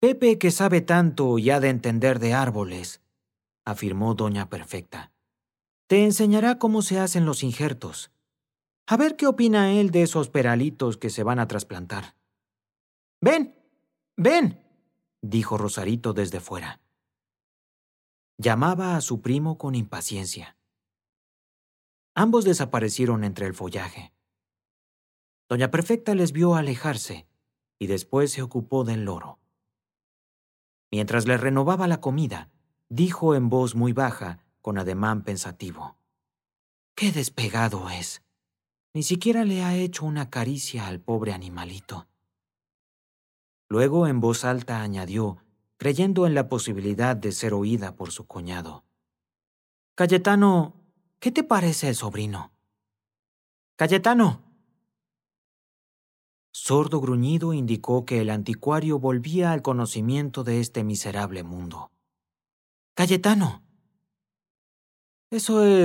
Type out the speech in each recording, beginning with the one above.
Pepe, que sabe tanto y ha de entender de árboles, afirmó doña Perfecta. Te enseñará cómo se hacen los injertos. A ver qué opina él de esos peralitos que se van a trasplantar. ¡Ven! ¡Ven!, dijo Rosarito desde fuera. Llamaba a su primo con impaciencia. Ambos desaparecieron entre el follaje. Doña Perfecta les vio alejarse y después se ocupó del loro. Mientras le renovaba la comida, dijo en voz muy baja, con ademán pensativo: «¡Qué despegado es! Ni siquiera le ha hecho una caricia al pobre animalito». Luego, en voz alta, añadió, creyendo en la posibilidad de ser oída por su cuñado: «Cayetano, ¿qué te parece el sobrino?» «¡Cayetano!». Sordo gruñido indicó que el anticuario volvía al conocimiento de este miserable mundo. «¡Cayetano!». Eso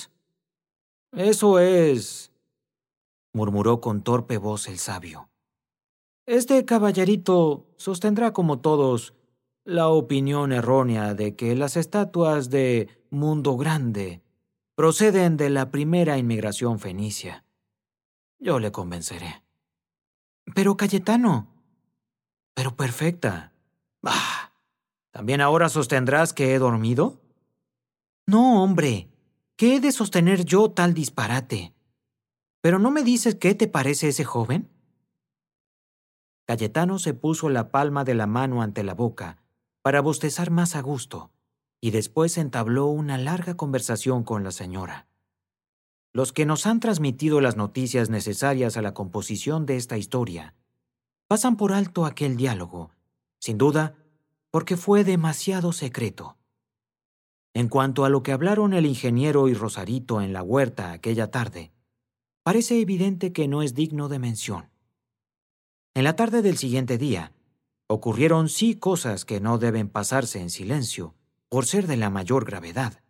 es, murmuró con torpe voz el sabio. Este caballerito sostendrá, como todos, la opinión errónea de que las estatuas de Mundo Grande proceden de la primera inmigración fenicia. Yo le convenceré. «Pero Cayetano». «Pero Perfecta». «Bah, ¿también ahora sostendrás que he dormido?». «No, hombre, ¿qué he de sostener yo tal disparate? ¿Pero no me dices qué te parece ese joven?». Cayetano se puso la palma de la mano ante la boca para bostezar más a gusto y después entabló una larga conversación con la señora. Los que nos han transmitido las noticias necesarias a la composición de esta historia pasan por alto aquel diálogo, sin duda, porque fue demasiado secreto. En cuanto a lo que hablaron el ingeniero y Rosarito en la huerta aquella tarde, parece evidente que no es digno de mención. En la tarde del siguiente día, ocurrieron sí cosas que no deben pasarse en silencio, por ser de la mayor gravedad.